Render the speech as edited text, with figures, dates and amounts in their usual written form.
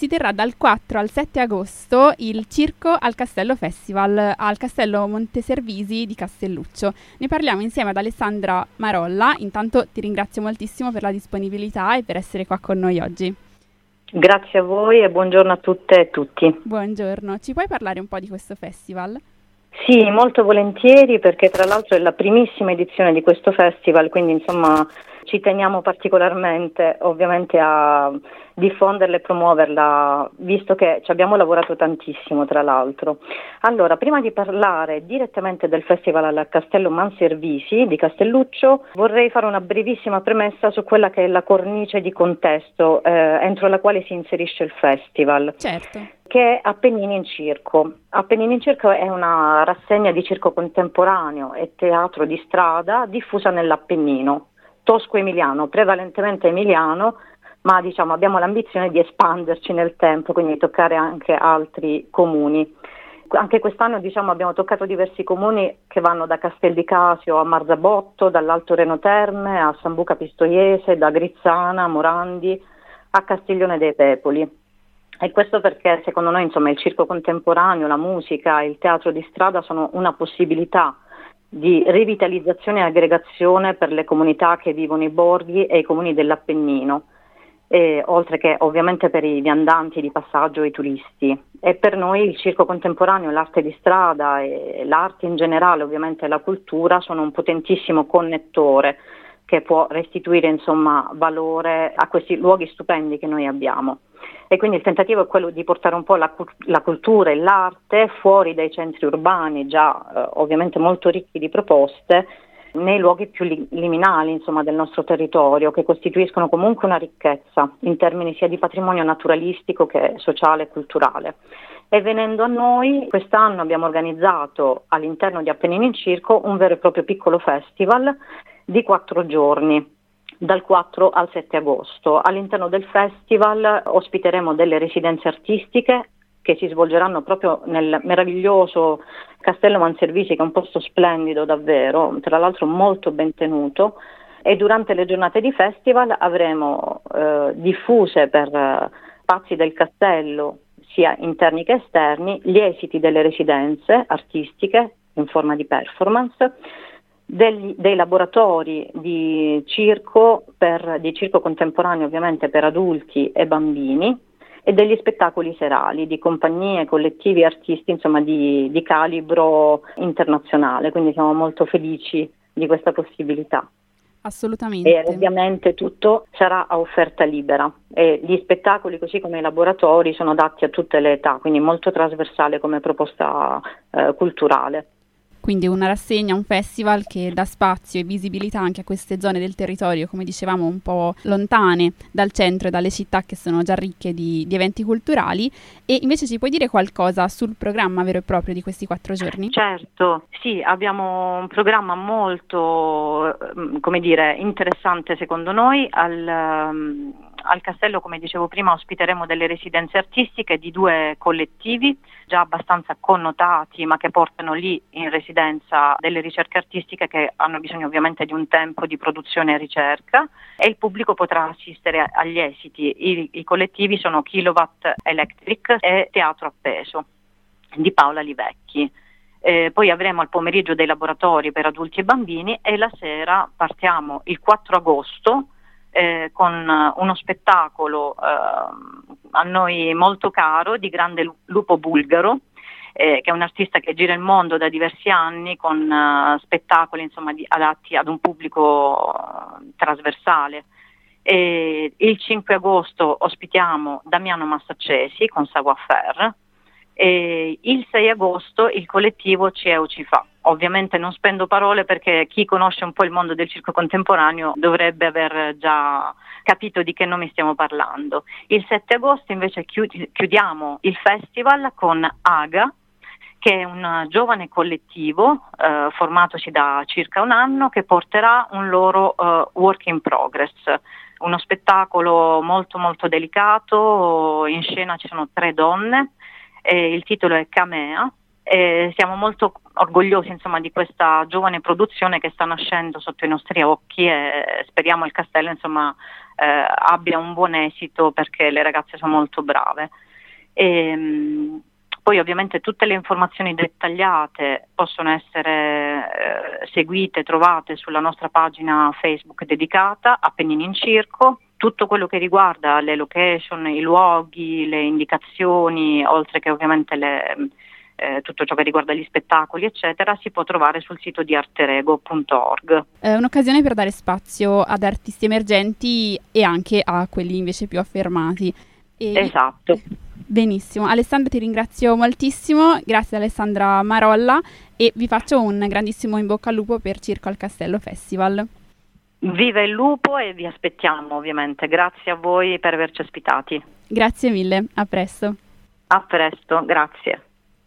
si terrà dal 4 al 7 agosto il Circo al Castello Festival al Castello Monteservisi di Castelluccio. Ne parliamo insieme ad Alessandra Marolla. Intanto ti ringrazio moltissimo per la disponibilità e per essere qua con noi oggi. Grazie a voi e buongiorno a tutte e tutti. Buongiorno, ci puoi parlare un po' di questo festival? Sì, molto volentieri, perché tra l'altro è la primissima edizione di questo festival, quindi insomma ci teniamo particolarmente ovviamente a diffonderla e promuoverla, visto che ci abbiamo lavorato tantissimo tra l'altro. Allora, prima di parlare direttamente del festival al Castello Manservisi di Castelluccio, vorrei fare una brevissima premessa su quella che è la cornice di contesto entro la quale si inserisce il festival. Certo. Che è Appennini in Circo. Appennini in Circo è una rassegna di circo contemporaneo e teatro di strada diffusa nell'Appennino tosco-emiliano, prevalentemente emiliano, ma diciamo abbiamo l'ambizione di espanderci nel tempo, quindi toccare anche altri comuni. Anche quest'anno abbiamo toccato diversi comuni che vanno da Castel di Casio a Marzabotto, dall'Alto Reno Terme a Sambuca Pistoiese, da Grizzana a Morandi a Castiglione dei Pepoli. E questo perché secondo noi il circo contemporaneo, la musica, il teatro di strada sono una possibilità di rivitalizzazione e aggregazione per le comunità che vivono i borghi e i comuni dell'Appennino, oltre che ovviamente per i viandanti di passaggio e i turisti. E per noi il circo contemporaneo, l'arte di strada e l'arte in generale, ovviamente la cultura, sono un potentissimo connettore che può restituire valore a questi luoghi stupendi che noi abbiamo. E quindi il tentativo è quello di portare un po' la cultura e l'arte fuori dai centri urbani, già ovviamente molto ricchi di proposte, nei luoghi più liminali del nostro territorio, che costituiscono comunque una ricchezza in termini sia di patrimonio naturalistico che sociale e culturale. E venendo a noi, quest'anno abbiamo organizzato all'interno di Appennini in Circo un vero e proprio piccolo festival di 4 giorni, dal 4 al 7 agosto. All'interno del festival ospiteremo delle residenze artistiche che si svolgeranno proprio nel meraviglioso Castello Manservisi, che è un posto splendido davvero, tra l'altro molto ben tenuto, e durante le giornate di festival avremo diffuse per spazi del castello, sia interni che esterni, gli esiti delle residenze artistiche in forma di performance, dei laboratori di circo contemporaneo ovviamente per adulti e bambini, e degli spettacoli serali di compagnie, collettivi e artisti di calibro internazionale, quindi siamo molto felici di questa possibilità. Assolutamente. E ovviamente tutto sarà a offerta libera e gli spettacoli, così come i laboratori, sono adatti a tutte le età, quindi molto trasversale come proposta culturale. Quindi una rassegna, un festival che dà spazio e visibilità anche a queste zone del territorio, come dicevamo, un po' lontane dal centro e dalle città che sono già ricche di eventi culturali. E invece ci puoi dire qualcosa sul programma vero e proprio di questi 4 giorni? Certo, sì, abbiamo un programma molto, interessante secondo noi. Al castello, come dicevo prima, ospiteremo delle residenze artistiche di 2 collettivi già abbastanza connotati, ma che portano lì in residenza delle ricerche artistiche che hanno bisogno ovviamente di un tempo di produzione e ricerca, e il pubblico potrà assistere agli esiti. I collettivi sono Kilowatt Electric e Teatro Appeso di Paola Livecchi. Poi avremo al pomeriggio dei laboratori per adulti e bambini, e la sera partiamo il 4 agosto con uno spettacolo a noi molto caro di Grande Lupo Bulgaro, che è un artista che gira il mondo da diversi anni con spettacoli adatti ad un pubblico trasversale. Il 5 agosto ospitiamo Damiano Massaccesi con Savoir-faire. Il 6 agosto il collettivo CEU ci fa. Ovviamente non spendo parole, perché chi conosce un po' il mondo del circo contemporaneo dovrebbe aver già capito di che nome stiamo parlando. Il 7 agosto invece chiudiamo il festival con AGA, che è un giovane collettivo formatosi da circa un anno, che porterà un loro work in progress, uno spettacolo molto molto delicato. In scena ci sono 3 donne. Il titolo è Camea. Siamo molto orgogliosi insomma di questa giovane produzione che sta nascendo sotto i nostri occhi, e speriamo il castello insomma abbia un buon esito, perché le ragazze sono molto brave. Poi ovviamente tutte le informazioni dettagliate possono essere seguite, trovate sulla nostra pagina Facebook dedicata Appennini in Circo. Tutto quello che riguarda le location, i luoghi, le indicazioni, oltre che ovviamente tutto ciò che riguarda gli spettacoli eccetera, si può trovare sul sito di arterego.org. È un'occasione per dare spazio ad artisti emergenti e anche a quelli invece più affermati. Esatto. Benissimo, Alessandra, ti ringrazio moltissimo, grazie Alessandra Marolla, e vi faccio un grandissimo in bocca al lupo per Circo al Castello Festival. Viva il lupo, e vi aspettiamo ovviamente. Grazie a voi per averci ospitati. Grazie mille, a presto. A presto, grazie.